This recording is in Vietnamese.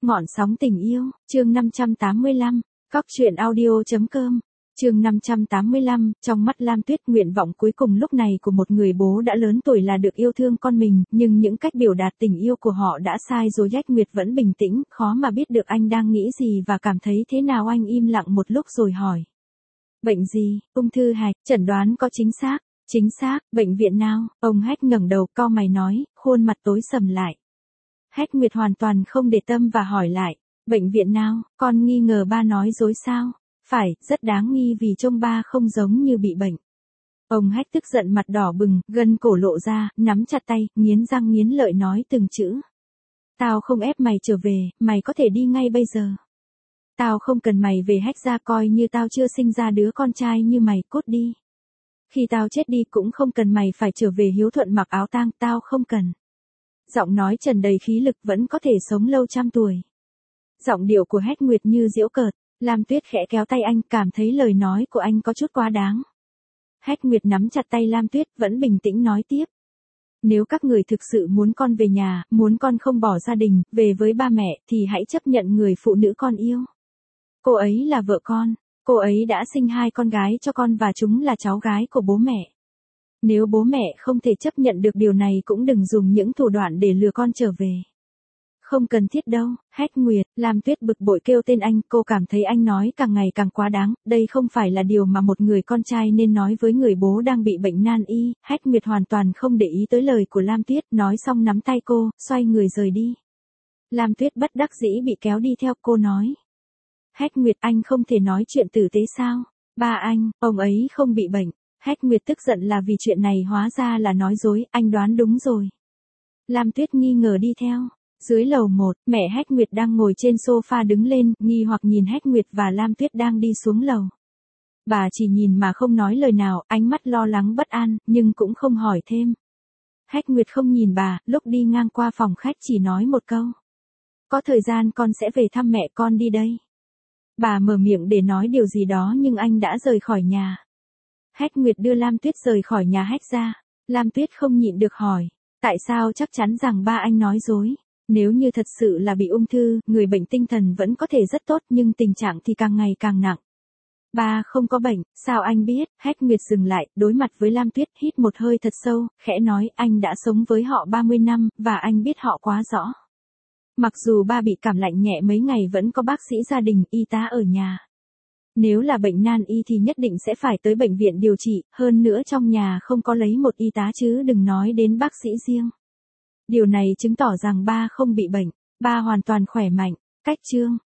Ngọn sóng tình yêu, chương 585, Cóc truyện audio.com, chương 585, trong mắt Lam Tuyết nguyện vọng cuối cùng lúc này của một người bố đã lớn tuổi là được yêu thương con mình, nhưng những cách biểu đạt tình yêu của họ đã sai rồi. Hách Nguyệt vẫn bình tĩnh, khó mà biết được anh đang nghĩ gì và cảm thấy thế nào. Anh im lặng một lúc rồi hỏi. Bệnh gì? Ung thư hạch, chẩn đoán có chính xác? Chính xác, bệnh viện nào? Ông Hách ngẩng đầu cau mày nói, khuôn mặt tối sầm lại. Hách Nguyệt hoàn toàn không để tâm và hỏi lại, bệnh viện nào? Con nghi ngờ ba nói dối sao? Phải, rất đáng nghi vì trông ba không giống như bị bệnh. Ông Hách tức giận mặt đỏ bừng, gân cổ lộ ra, nắm chặt tay, nghiến răng nghiến lợi nói từng chữ. Tao không ép mày trở về, mày có thể đi ngay bây giờ. Tao không cần mày về. Hách ra, coi như tao chưa sinh ra đứa con trai như mày, cút đi. Khi tao chết đi cũng không cần mày phải trở về hiếu thuận mặc áo tang, tao không cần. Giọng nói tràn đầy khí lực, vẫn có thể sống lâu trăm tuổi. Giọng điệu của Hách Nguyệt như giễu cợt. Lam Tuyết khẽ kéo tay anh, cảm thấy lời nói của anh có chút quá đáng. Hách Nguyệt nắm chặt tay Lam Tuyết, vẫn bình tĩnh nói tiếp. Nếu các người thực sự muốn con về nhà, muốn con không bỏ gia đình, về với ba mẹ, thì hãy chấp nhận người phụ nữ con yêu. Cô ấy là vợ con, cô ấy đã sinh 2 con gái cho con và chúng là cháu gái của bố mẹ. Nếu bố mẹ không thể chấp nhận được điều này cũng đừng dùng những thủ đoạn để lừa con trở về. Không cần thiết đâu. Hách Nguyệt. Lam Tuyết bực bội kêu tên anh, cô cảm thấy anh nói càng ngày càng quá đáng, đây không phải là điều mà một người con trai nên nói với người bố đang bị bệnh nan y. Hách Nguyệt hoàn toàn không để ý tới lời của Lam Tuyết, nói xong nắm tay cô, xoay người rời đi. Lam Tuyết bất đắc dĩ bị kéo đi theo, cô nói. Hách Nguyệt, anh không thể nói chuyện tử tế sao? Ba anh, ông ấy không bị bệnh. Hách Nguyệt tức giận là vì chuyện này hóa ra là nói dối, anh đoán đúng rồi. Lam Tuyết nghi ngờ đi theo. Dưới lầu 1, mẹ Hách Nguyệt đang ngồi trên sofa đứng lên, nghi hoặc nhìn Hách Nguyệt và Lam Tuyết đang đi xuống lầu. Bà chỉ nhìn mà không nói lời nào, ánh mắt lo lắng bất an, nhưng cũng không hỏi thêm. Hách Nguyệt không nhìn bà, lúc đi ngang qua phòng khách chỉ nói một câu. Có thời gian con sẽ về thăm mẹ con đi đây. Bà mở miệng để nói điều gì đó nhưng anh đã rời khỏi nhà. Hách Nguyệt đưa Lam Tuyết rời khỏi nhà Hách ra. Lam Tuyết không nhịn được hỏi. Tại sao chắc chắn rằng ba anh nói dối? Nếu như thật sự là bị ung thư, người bệnh tinh thần vẫn có thể rất tốt nhưng tình trạng thì càng ngày càng nặng. Ba không có bệnh, sao anh biết? Hách Nguyệt dừng lại, đối mặt với Lam Tuyết, hít một hơi thật sâu, khẽ nói anh đã sống với họ 30 năm, và anh biết họ quá rõ. Mặc dù ba bị cảm lạnh nhẹ mấy ngày vẫn có bác sĩ gia đình, y tá ở nhà. Nếu là bệnh nan y thì nhất định sẽ phải tới bệnh viện điều trị, hơn nữa trong nhà không có lấy một y tá chứ đừng nói đến bác sĩ riêng. Điều này chứng tỏ rằng ba không bị bệnh, ba hoàn toàn khỏe mạnh. Cách chương